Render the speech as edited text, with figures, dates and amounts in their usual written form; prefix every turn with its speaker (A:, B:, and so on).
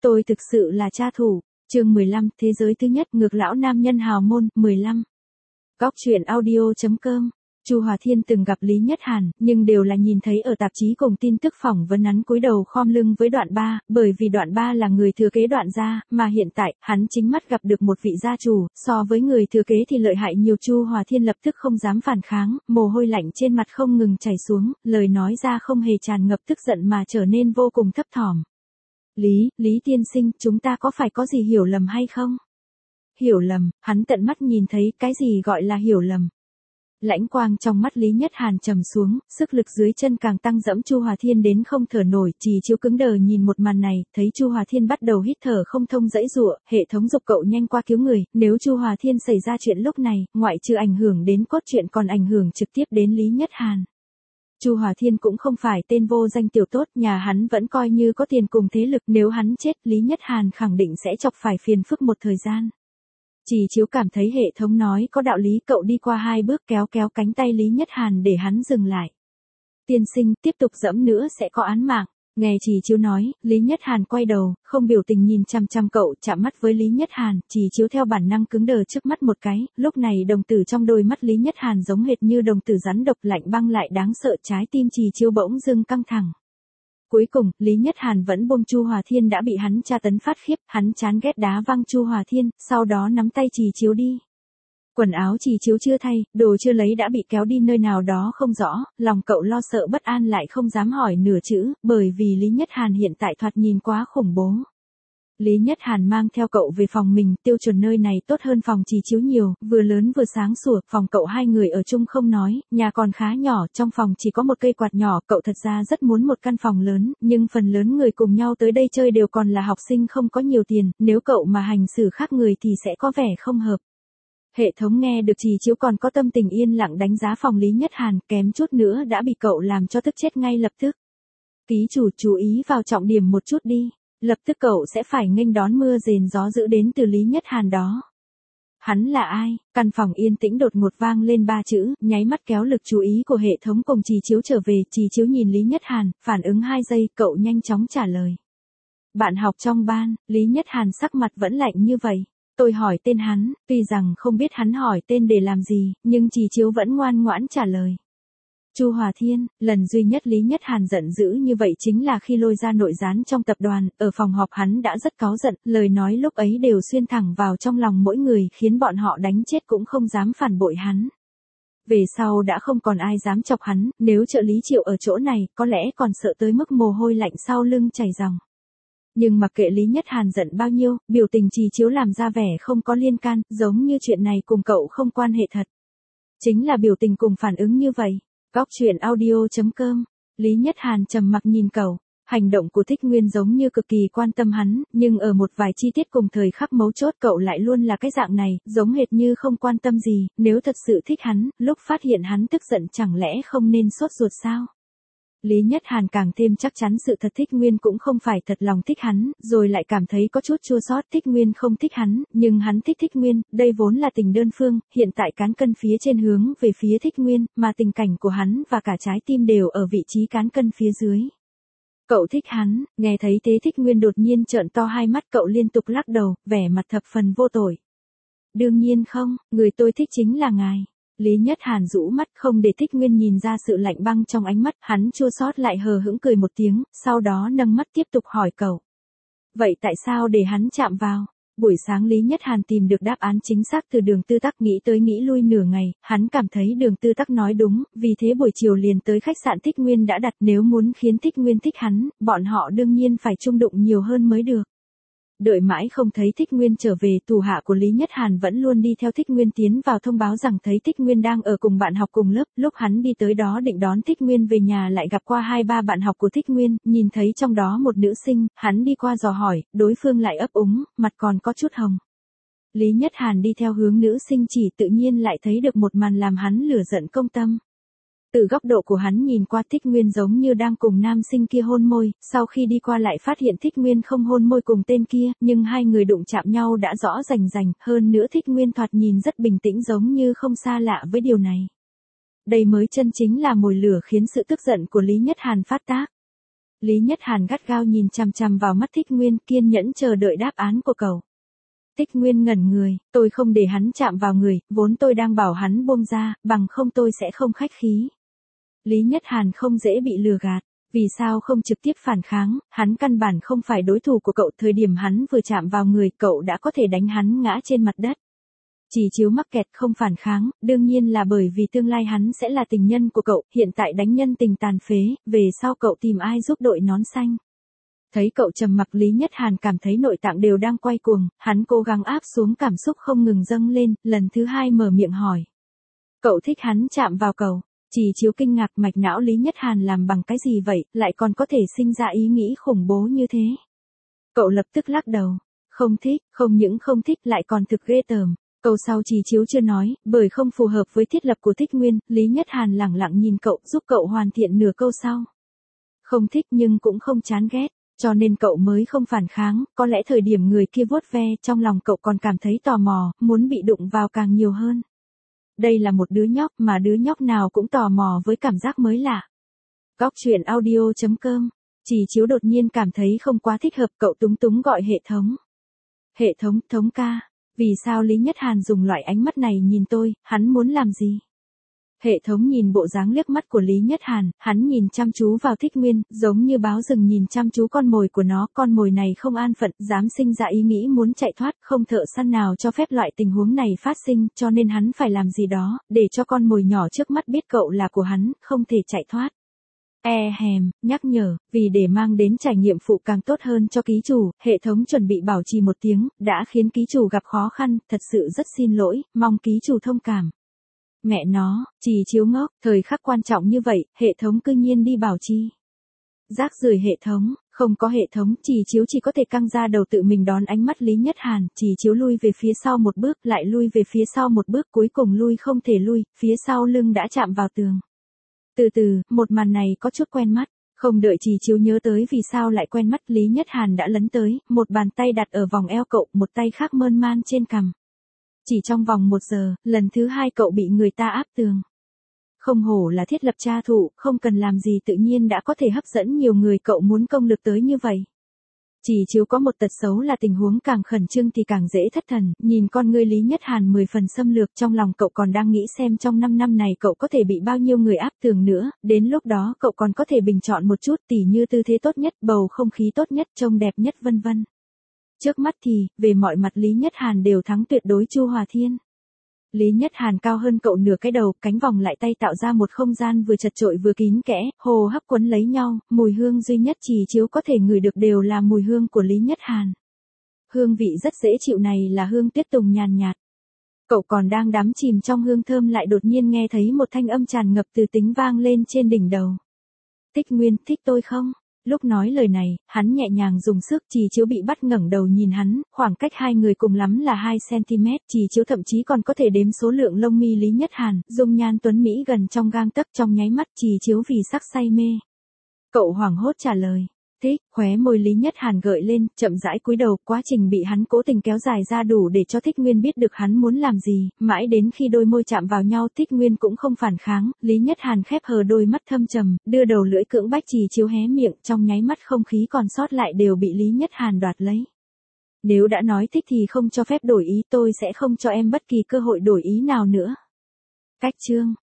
A: Tôi thực sự là cha thủ. Chương 15, thế giới thứ nhất, ngược lão nam nhân hào môn, 15. Góc truyện audio.com. Chu Hòa Thiên từng gặp Lý Nhất Hàn, nhưng đều là nhìn thấy ở tạp chí cùng tin tức phỏng vấn hắn cúi đầu khom lưng với Đoạn Ba, bởi vì Đoạn Ba là người thừa kế Đoạn gia, mà hiện tại, hắn chính mắt gặp được một vị gia chủ, so với người thừa kế thì lợi hại nhiều. Chu Hòa Thiên lập tức không dám phản kháng, mồ hôi lạnh trên mặt không ngừng chảy xuống, lời nói ra không hề tràn ngập tức giận mà trở nên vô cùng thấp thỏm. Lý tiên sinh, chúng ta có phải có gì hiểu lầm hay không? Hiểu lầm, hắn tận mắt nhìn thấy, cái gì gọi là hiểu lầm? Lãnh quang trong mắt Lý Nhất Hàn trầm xuống, sức lực dưới chân càng tăng dẫm. Chu Hòa Thiên đến không thở nổi, Trì Chiếu cứng đờ nhìn một màn này, thấy Chu Hòa Thiên bắt đầu hít thở không thông dãy giụa, hệ thống giục cậu nhanh qua cứu người, nếu Chu Hòa Thiên xảy ra chuyện lúc này, ngoại trừ ảnh hưởng đến cốt truyện còn ảnh hưởng trực tiếp đến Lý Nhất Hàn. Chu Hòa Thiên cũng không phải tên vô danh tiểu tốt, nhà hắn vẫn coi như có tiền cùng thế lực, nếu hắn chết, Lý Nhất Hàn khẳng định sẽ chọc phải phiền phức một thời gian. Trì Chiếu cảm thấy hệ thống nói có đạo lý, cậu đi qua 2 bước kéo cánh tay Lý Nhất Hàn để hắn dừng lại. Tiên sinh, tiếp tục dẫm nữa sẽ có án mạng. Nghe Trì Chiếu nói, Lý Nhất Hàn quay đầu, không biểu tình nhìn chăm chăm cậu, chạm mắt với Lý Nhất Hàn, Trì Chiếu theo bản năng cứng đờ trước mắt một cái, lúc này đồng tử trong đôi mắt Lý Nhất Hàn giống hệt như đồng tử rắn độc, lạnh băng lại đáng sợ, trái tim Trì Chiếu bỗng dưng căng thẳng. Cuối cùng, Lý Nhất Hàn vẫn buông Chu Hòa Thiên đã bị hắn tra tấn phát khiếp, hắn chán ghét đá văng Chu Hòa Thiên, sau đó nắm tay Trì Chiếu đi. Quần áo Trì Chiếu chưa thay, đồ chưa lấy đã bị kéo đi nơi nào đó không rõ, lòng cậu lo sợ bất an lại không dám hỏi nửa chữ, bởi vì Lý Nhất Hàn hiện tại thoạt nhìn quá khủng bố. Lý Nhất Hàn mang theo cậu về phòng mình, tiêu chuẩn nơi này tốt hơn phòng Trì Chiếu nhiều, vừa lớn vừa sáng sủa, phòng cậu 2 người ở chung không nói, nhà còn khá nhỏ, trong phòng chỉ có một cây quạt nhỏ, cậu thật ra rất muốn một căn phòng lớn, nhưng phần lớn người cùng nhau tới đây chơi đều còn là học sinh không có nhiều tiền, nếu cậu mà hành xử khác người thì sẽ có vẻ không hợp. Hệ thống nghe được Trì Chiếu còn có tâm tình yên lặng đánh giá phòng Lý Nhất Hàn, kém chút nữa đã bị cậu làm cho tức chết ngay lập tức. Ký chủ chú ý vào trọng điểm một chút đi. Lập tức cậu sẽ phải nghênh đón mưa rền gió dữ đến từ Lý Nhất Hàn đó. Hắn là ai? Căn phòng yên tĩnh đột ngột vang lên 3 chữ, nháy mắt kéo lực chú ý của hệ thống cùng Trì Chiếu trở về. Trì Chiếu nhìn Lý Nhất Hàn, phản ứng 2 giây, cậu nhanh chóng trả lời. Bạn học trong ban. Lý Nhất Hàn sắc mặt vẫn lạnh như vậy. Tôi hỏi tên hắn, tuy rằng không biết hắn hỏi tên để làm gì, nhưng Trì Chiếu vẫn ngoan ngoãn trả lời. Chu Hòa Thiên. Lần duy nhất Lý Nhất Hàn giận dữ như vậy chính là khi lôi ra nội gián trong tập đoàn, ở phòng họp hắn đã rất cáu giận, lời nói lúc ấy đều xuyên thẳng vào trong lòng mỗi người, khiến bọn họ đánh chết cũng không dám phản bội hắn. Về sau đã không còn ai dám chọc hắn, nếu trợ lý Triệu ở chỗ này, có lẽ còn sợ tới mức mồ hôi lạnh sau lưng chảy ròng. Nhưng mặc kệ Lý Nhất Hàn giận bao nhiêu, biểu tình Trì Chiếu làm ra vẻ không có liên can, giống như chuyện này cùng cậu không quan hệ thật. Chính là biểu tình cùng phản ứng như vậy. Góc truyện audio.com. Lý Nhất Hàn trầm mặc nhìn cậu, hành động của Thích Nguyên giống như cực kỳ quan tâm hắn, nhưng ở một vài chi tiết cùng thời khắc mấu chốt cậu lại luôn là cái dạng này, giống hệt như không quan tâm gì, nếu thật sự thích hắn, lúc phát hiện hắn tức giận chẳng lẽ không nên sốt ruột sao? Lý Nhất Hàn càng thêm chắc chắn sự thật Thích Nguyên cũng không phải thật lòng thích hắn, rồi lại cảm thấy có chút chua xót. Thích Nguyên không thích hắn, nhưng hắn thích Thích Nguyên, đây vốn là tình đơn phương, hiện tại cán cân phía trên hướng về phía Thích Nguyên, mà tình cảnh của hắn và cả trái tim đều ở vị trí cán cân phía dưới. Cậu thích hắn. Nghe thấy thế Thích Nguyên đột nhiên trợn to 2 mắt, cậu liên tục lắc đầu, vẻ mặt thập phần vô tội. Đương nhiên không, người tôi thích chính là ngài. Lý Nhất Hàn rũ mắt không để Thích Nguyên nhìn ra sự lạnh băng trong ánh mắt, hắn chua xót lại hờ hững cười một tiếng, sau đó nâng mắt tiếp tục hỏi cậu. Vậy tại sao để hắn chạm vào? Buổi sáng Lý Nhất Hàn tìm được đáp án chính xác từ Đường Tư Tắc, nghĩ tới nghĩ lui nửa ngày, hắn cảm thấy Đường Tư Tắc nói đúng, vì thế buổi chiều liền tới khách sạn Thích Nguyên đã đặt, nếu muốn khiến Thích Nguyên thích hắn, bọn họ đương nhiên phải chung đụng nhiều hơn mới được. Đợi mãi không thấy Thích Nguyên trở về, thủ hạ của Lý Nhất Hàn vẫn luôn đi theo Thích Nguyên tiến vào thông báo rằng thấy Thích Nguyên đang ở cùng bạn học cùng lớp, lúc hắn đi tới đó định đón Thích Nguyên về nhà lại gặp qua 2-3 bạn học của Thích Nguyên, nhìn thấy trong đó một nữ sinh, hắn đi qua dò hỏi, đối phương lại ấp úng, mặt còn có chút hồng. Lý Nhất Hàn đi theo hướng nữ sinh chỉ, tự nhiên lại thấy được một màn làm hắn lửa giận công tâm. Từ góc độ của hắn nhìn qua Thích Nguyên giống như đang cùng nam sinh kia hôn môi, sau khi đi qua lại phát hiện Thích Nguyên không hôn môi cùng tên kia, nhưng 2 người đụng chạm nhau đã rõ rành rành, hơn nữa Thích Nguyên thoạt nhìn rất bình tĩnh giống như không xa lạ với điều này. Đây mới chân chính là mồi lửa khiến sự tức giận của Lý Nhất Hàn phát tác. Lý Nhất Hàn gắt gao nhìn chằm chằm vào mắt Thích Nguyên, kiên nhẫn chờ đợi đáp án của cậu. Thích Nguyên ngẩn người, tôi không để hắn chạm vào người, vốn tôi đang bảo hắn buông ra, bằng không tôi sẽ không khách khí. Lý Nhất Hàn không dễ bị lừa gạt, vì sao không trực tiếp phản kháng, hắn căn bản không phải đối thủ của cậu, thời điểm hắn vừa chạm vào người, cậu đã có thể đánh hắn ngã trên mặt đất. Chỉ Chiếu mắc kẹt không phản kháng, đương nhiên là bởi vì tương lai hắn sẽ là tình nhân của cậu, hiện tại đánh nhân tình tàn phế, về sau cậu tìm ai giúp đội nón xanh. Thấy cậu trầm mặc, Lý Nhất Hàn cảm thấy nội tạng đều đang quay cuồng, hắn cố gắng áp xuống cảm xúc không ngừng dâng lên, lần thứ hai mở miệng hỏi. Cậu thích hắn chạm vào cậu? Chỉ Chiếu kinh ngạc, mạch não Lý Nhất Hàn làm bằng cái gì vậy, lại còn có thể sinh ra ý nghĩ khủng bố như thế. Cậu lập tức lắc đầu. Không thích, không những không thích lại còn thực ghê tởm. Câu sau Chỉ Chiếu chưa nói, bởi không phù hợp với thiết lập của Thích Nguyên, Lý Nhất Hàn lẳng lặng nhìn cậu, giúp cậu hoàn thiện nửa câu sau. Không thích nhưng cũng không chán ghét, cho nên cậu mới không phản kháng, có lẽ thời điểm người kia vuốt ve, trong lòng cậu còn cảm thấy tò mò, muốn bị đụng vào càng nhiều hơn. Đây là một đứa nhóc mà đứa nhóc nào cũng tò mò với cảm giác mới lạ. Góc truyện audio.com. Chỉ Chiếu đột nhiên cảm thấy không quá thích hợp, cậu túng túng gọi hệ thống. Hệ thống, thống ca. Vì sao Lý Nhất Hàn dùng loại ánh mắt này nhìn tôi, hắn muốn làm gì? Hệ thống nhìn bộ dáng liếc mắt của Lý Nhất Hàn, hắn nhìn chăm chú vào Thích Nguyên, giống như báo rừng nhìn chăm chú con mồi của nó, con mồi này không an phận, dám sinh ra ý nghĩ muốn chạy thoát, không thợ săn nào cho phép loại tình huống này phát sinh, cho nên hắn phải làm gì đó, để cho con mồi nhỏ trước mắt biết cậu là của hắn, không thể chạy thoát. Nhắc nhở, vì để mang đến trải nghiệm phụ càng tốt hơn cho ký chủ, hệ thống chuẩn bị bảo trì 1 tiếng, đã khiến ký chủ gặp khó khăn, thật sự rất xin lỗi, mong ký chủ thông cảm. Mẹ nó, Chỉ Chiếu ngốc, thời khắc quan trọng như vậy, hệ thống cư nhiên đi bảo trì. Rác rưởi hệ thống, không có hệ thống, Chỉ Chiếu chỉ có thể căng ra đầu tự mình đón ánh mắt Lý Nhất Hàn, Chỉ Chiếu lui về phía sau một bước, lại lui về phía sau một bước, cuối cùng lui không thể lui, phía sau lưng đã chạm vào tường. Từ từ, một màn này có chút quen mắt, không đợi Chỉ Chiếu nhớ tới vì sao lại quen mắt, Lý Nhất Hàn đã lấn tới, một bàn tay đặt ở vòng eo cậu, một tay khác mơn man trên cằm. Chỉ trong vòng 1 giờ, lần thứ 2 cậu bị người ta áp tường. Không hổ là thiết lập tra thủ, không cần làm gì tự nhiên đã có thể hấp dẫn nhiều người, cậu muốn công lực tới như vậy. Chỉ Chiếu có một tật xấu là tình huống càng khẩn trương thì càng dễ thất thần, nhìn con ngươi Lý Nhất Hàn 10 phần xâm lược, trong lòng cậu còn đang nghĩ xem trong 5 năm này cậu có thể bị bao nhiêu người áp tường nữa, đến lúc đó cậu còn có thể bình chọn một chút, tỉ như tư thế tốt nhất, bầu không khí tốt nhất, trông đẹp nhất vân vân. Trước mắt thì, về mọi mặt Lý Nhất Hàn đều thắng tuyệt đối Chu Hòa Thiên. Lý Nhất Hàn cao hơn cậu nửa cái đầu, cánh vòng lại tay tạo ra một không gian vừa chật chội vừa kín kẽ, hô hấp quấn lấy nhau, mùi hương duy nhất Chỉ Chiếu có thể ngửi được đều là mùi hương của Lý Nhất Hàn. Hương vị rất dễ chịu này là hương tuyết tùng nhàn nhạt. Cậu còn đang đắm chìm trong hương thơm lại đột nhiên nghe thấy một thanh âm tràn ngập từ tính vang lên trên đỉnh đầu. Thích Nguyên, thích tôi không? Lúc nói lời này, hắn nhẹ nhàng dùng sức, Chỉ Chiếu bị bắt ngẩng đầu nhìn hắn, khoảng cách hai người cùng lắm là 2 cm, Chỉ Chiếu thậm chí còn có thể đếm số lượng lông mi Lý Nhất Hàn, dung nhan tuấn mỹ gần trong gang tấc, trong nháy mắt Chỉ Chiếu vì sắc say mê. Cậu hoảng hốt trả lời, thích, khóe môi Lý Nhất Hàn gợi lên, chậm rãi cúi đầu, quá trình bị hắn cố tình kéo dài ra đủ để cho Thích Nguyên biết được hắn muốn làm gì, mãi đến khi đôi môi chạm vào nhau Thích Nguyên cũng không phản kháng, Lý Nhất Hàn khép hờ đôi mắt thâm trầm, đưa đầu lưỡi cưỡng bách Chỉ Chiếu hé miệng, trong nháy mắt không khí còn sót lại đều bị Lý Nhất Hàn đoạt lấy. Nếu đã nói thích thì không cho phép đổi ý, tôi sẽ không cho em bất kỳ cơ hội đổi ý nào nữa. Cách chương